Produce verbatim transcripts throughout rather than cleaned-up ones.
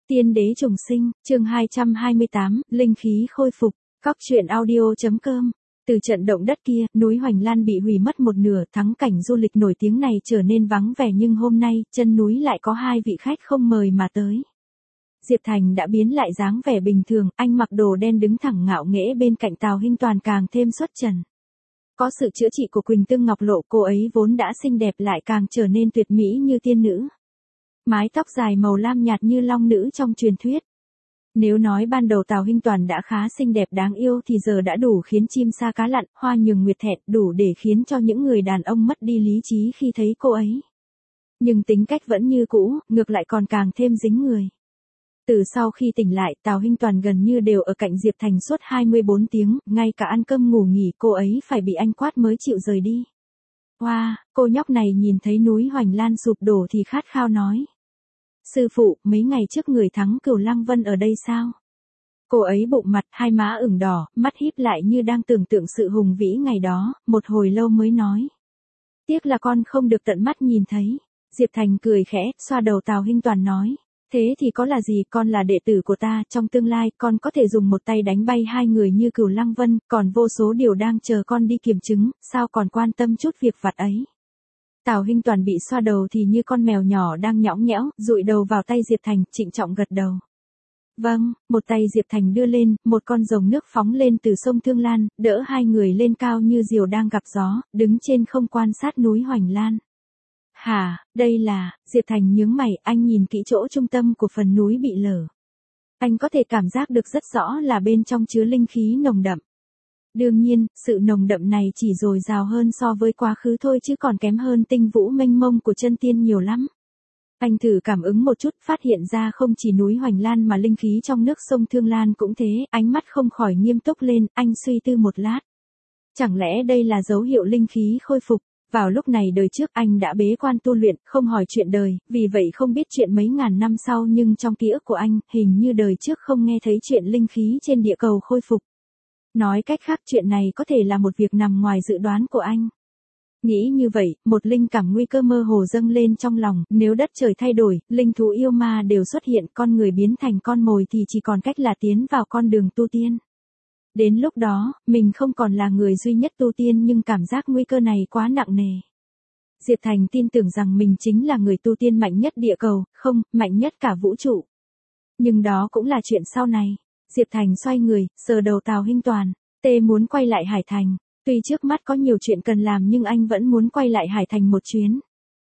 Tiên đế trùng sinh, chương hai trăm hai mươi tám, linh khí khôi phục, cóc truyện audio.com. Từ trận động đất kia, núi Hoành Lan bị hủy mất một nửa, thắng cảnh du lịch nổi tiếng này trở nên vắng vẻ, nhưng hôm nay, chân núi lại có hai vị khách không mời mà tới. Diệp Thành đã biến lại dáng vẻ bình thường, anh mặc đồ đen đứng thẳng ngạo nghễ bên cạnh Tào Hinh Toàn càng thêm xuất trần. Có sự chữa trị của Quỳnh Tương Ngọc Lộ, cô ấy vốn đã xinh đẹp lại càng trở nên tuyệt mỹ như tiên nữ. Mái tóc dài màu lam nhạt như long nữ trong truyền thuyết. Nếu nói ban đầu Tào Hinh Toàn đã khá xinh đẹp đáng yêu thì giờ đã đủ khiến chim sa cá lặn, hoa nhường nguyệt thẹn, đủ để khiến cho những người đàn ông mất đi lý trí khi thấy cô ấy. Nhưng tính cách vẫn như cũ, ngược lại còn càng thêm dính người. Từ sau khi tỉnh lại, Tào Hinh Toàn gần như đều ở cạnh Diệp Thành suốt hai mươi bốn tiếng, ngay cả ăn cơm ngủ nghỉ cô ấy phải bị anh quát mới chịu rời đi. Wow, cô nhóc này nhìn thấy núi Hoành Lan sụp đổ thì khát khao nói. Sư phụ, mấy ngày trước người thắng Cửu Lăng Vân ở đây sao? Cô ấy bụng mặt, hai má ửng đỏ, mắt híp lại như đang tưởng tượng sự hùng vĩ ngày đó, một hồi lâu mới nói. Tiếc là con không được tận mắt nhìn thấy. Diệp Thành cười khẽ, xoa đầu Tào Hinh Toàn nói. Thế thì có là gì, con là đệ tử của ta, trong tương lai con có thể dùng một tay đánh bay hai người như Cửu Lăng Vân, còn vô số điều đang chờ con đi kiểm chứng, sao còn quan tâm chút việc vặt ấy. Tào Hinh Toàn bị xoa đầu thì như con mèo nhỏ đang nhõng nhẽo, dụi đầu vào tay Diệp Thành, trịnh trọng gật đầu. Vâng, một tay Diệp Thành đưa lên, một con rồng nước phóng lên từ sông Thương Lan, đỡ hai người lên cao như diều đang gặp gió, đứng trên không quan sát núi Hoành Lan. Hả, đây là, Diệp Thành nhướng mày, anh nhìn kỹ chỗ trung tâm của phần núi bị lở. Anh có thể cảm giác được rất rõ là bên trong chứa linh khí nồng đậm. Đương nhiên, sự nồng đậm này chỉ dồi dào hơn so với quá khứ thôi chứ còn kém hơn tinh vũ mênh mông của chân tiên nhiều lắm. Anh thử cảm ứng một chút, phát hiện ra không chỉ núi Hoành Lan mà linh khí trong nước sông Thương Lan cũng thế, ánh mắt không khỏi nghiêm túc lên, anh suy tư một lát. Chẳng lẽ đây là dấu hiệu linh khí khôi phục? Vào lúc này đời trước anh đã bế quan tu luyện, không hỏi chuyện đời, vì vậy không biết chuyện mấy ngàn năm sau, nhưng trong ký ức của anh, hình như đời trước không nghe thấy chuyện linh khí trên địa cầu khôi phục. Nói cách khác, chuyện này có thể là một việc nằm ngoài dự đoán của anh. Nghĩ như vậy, một linh cảm nguy cơ mơ hồ dâng lên trong lòng, nếu đất trời thay đổi, linh thú yêu ma đều xuất hiện, con người biến thành con mồi thì chỉ còn cách là tiến vào con đường tu tiên. Đến lúc đó, mình không còn là người duy nhất tu tiên, nhưng cảm giác nguy cơ này quá nặng nề. Diệp Thành tin tưởng rằng mình chính là người tu tiên mạnh nhất địa cầu, không, mạnh nhất cả vũ trụ. Nhưng đó cũng là chuyện sau này. Diệp Thành xoay người, sờ đầu Tào Hinh Toàn. Tê muốn quay lại Hải Thành. Tuy trước mắt có nhiều chuyện cần làm nhưng anh vẫn muốn quay lại Hải Thành một chuyến.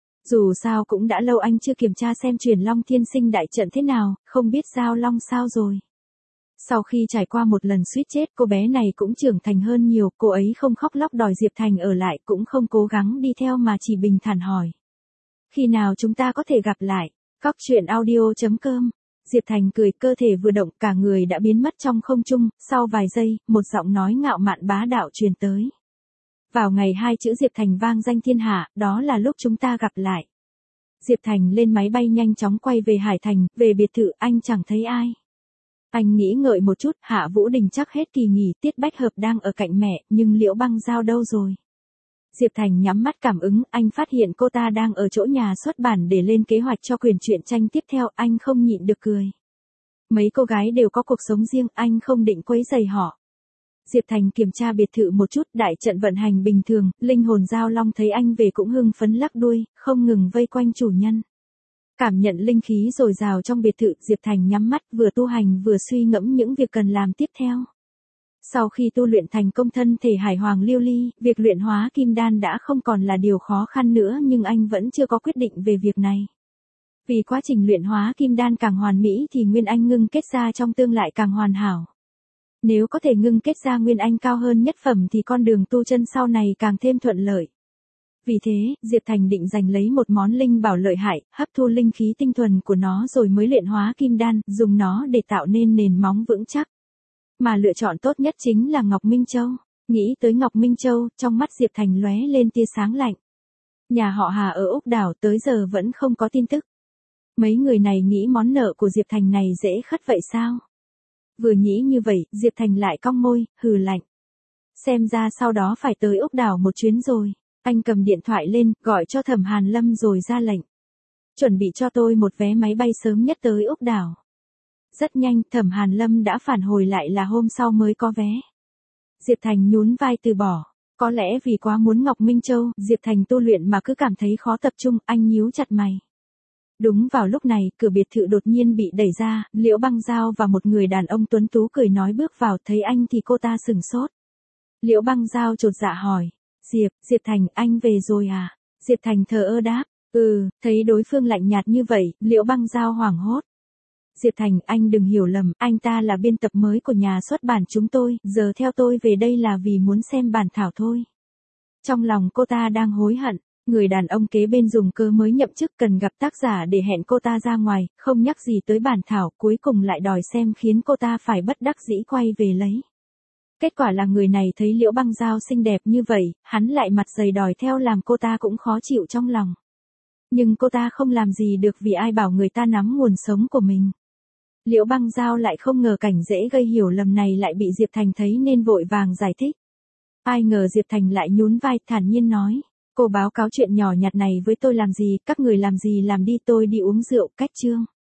Dù sao cũng đã lâu anh chưa kiểm tra xem Truyền Long Thiên Sinh đại trận thế nào, không biết Giao Long sao rồi. Sau khi trải qua một lần suýt chết, cô bé này cũng trưởng thành hơn nhiều, cô ấy không khóc lóc đòi Diệp Thành ở lại, cũng không cố gắng đi theo mà chỉ bình thản hỏi. Khi nào chúng ta có thể gặp lại? cóc truyện audio.com. Diệp Thành cười, cơ thể vừa động, cả người đã biến mất trong không trung, sau vài giây, một giọng nói ngạo mạn bá đạo truyền tới. Vào ngày hai chữ Diệp Thành vang danh thiên hạ, đó là lúc chúng ta gặp lại. Diệp Thành lên máy bay nhanh chóng quay về Hải Thành, về biệt thự, anh chẳng thấy ai. Anh nghĩ ngợi một chút, Hạ Vũ Đình chắc hết kỳ nghỉ, Tiết Bách Hợp đang ở cạnh mẹ, nhưng Liễu Băng Giao đâu rồi? Diệp Thành nhắm mắt cảm ứng, anh phát hiện cô ta đang ở chỗ nhà xuất bản để lên kế hoạch cho quyển truyện tranh tiếp theo, anh không nhịn được cười. Mấy cô gái đều có cuộc sống riêng, anh không định quấy rầy họ. Diệp Thành kiểm tra biệt thự một chút, đại trận vận hành bình thường, linh hồn Giao Long thấy anh về cũng hưng phấn lắc đuôi, không ngừng vây quanh chủ nhân. Cảm nhận linh khí dồi dào trong biệt thự, Diệp Thành nhắm mắt vừa tu hành vừa suy ngẫm những việc cần làm tiếp theo. Sau khi tu luyện thành công thân thể Hải Hoàng Liêu Ly, việc luyện hóa kim đan đã không còn là điều khó khăn nữa, nhưng anh vẫn chưa có quyết định về việc này. Vì quá trình luyện hóa kim đan càng hoàn mỹ thì nguyên anh ngưng kết ra trong tương lại càng hoàn hảo. Nếu có thể ngưng kết ra nguyên anh cao hơn nhất phẩm thì con đường tu chân sau này càng thêm thuận lợi. Vì thế, Diệp Thành định giành lấy một món linh bảo lợi hại, hấp thu linh khí tinh thuần của nó rồi mới luyện hóa kim đan, dùng nó để tạo nên nền móng vững chắc. Mà lựa chọn tốt nhất chính là Ngọc Minh Châu. Nghĩ tới Ngọc Minh Châu, trong mắt Diệp Thành lóe lên tia sáng lạnh. Nhà họ Hà ở Úc Đảo tới giờ vẫn không có tin tức. Mấy người này nghĩ món nợ của Diệp Thành này dễ khất vậy sao? Vừa nghĩ như vậy, Diệp Thành lại cong môi, hừ lạnh. Xem ra sau đó phải tới Úc Đảo một chuyến rồi. Anh cầm điện thoại lên, gọi cho Thẩm Hàn Lâm rồi ra lệnh. Chuẩn bị cho tôi một vé máy bay sớm nhất tới Úc Đảo. Rất nhanh, Thẩm Hàn Lâm đã phản hồi lại là hôm sau mới có vé. Diệp Thành nhún vai từ bỏ. Có lẽ vì quá muốn Ngọc Minh Châu, Diệp Thành tu luyện mà cứ cảm thấy khó tập trung, anh nhíu chặt mày. Đúng vào lúc này, cửa biệt thự đột nhiên bị đẩy ra, Liễu Băng Giao và một người đàn ông tuấn tú cười nói bước vào, thấy anh thì cô ta sửng sốt. Liễu Băng Giao chột dạ hỏi, Diệp, Diệp Thành, anh về rồi à? Diệp Thành thờ ơ đáp, ừ, thấy đối phương lạnh nhạt như vậy, Liễu Băng Giao hoảng hốt. Diệp Thành, anh đừng hiểu lầm, anh ta là biên tập mới của nhà xuất bản chúng tôi, giờ theo tôi về đây là vì muốn xem bản thảo thôi. Trong lòng cô ta đang hối hận, người đàn ông kế bên dùng cớ mới nhậm chức cần gặp tác giả để hẹn cô ta ra ngoài, không nhắc gì tới bản thảo, cuối cùng lại đòi xem khiến cô ta phải bất đắc dĩ quay về lấy. Kết quả là người này thấy Liễu Băng Giao xinh đẹp như vậy, hắn lại mặt dày đòi theo làm cô ta cũng khó chịu trong lòng. Nhưng cô ta không làm gì được vì ai bảo người ta nắm nguồn sống của mình. Liễu Băng Giao lại không ngờ cảnh dễ gây hiểu lầm này lại bị Diệp Thành thấy nên vội vàng giải thích. Ai ngờ Diệp Thành lại nhún vai thản nhiên nói, cô báo cáo chuyện nhỏ nhặt này với tôi làm gì, các người làm gì làm đi, tôi đi uống rượu, cách chương.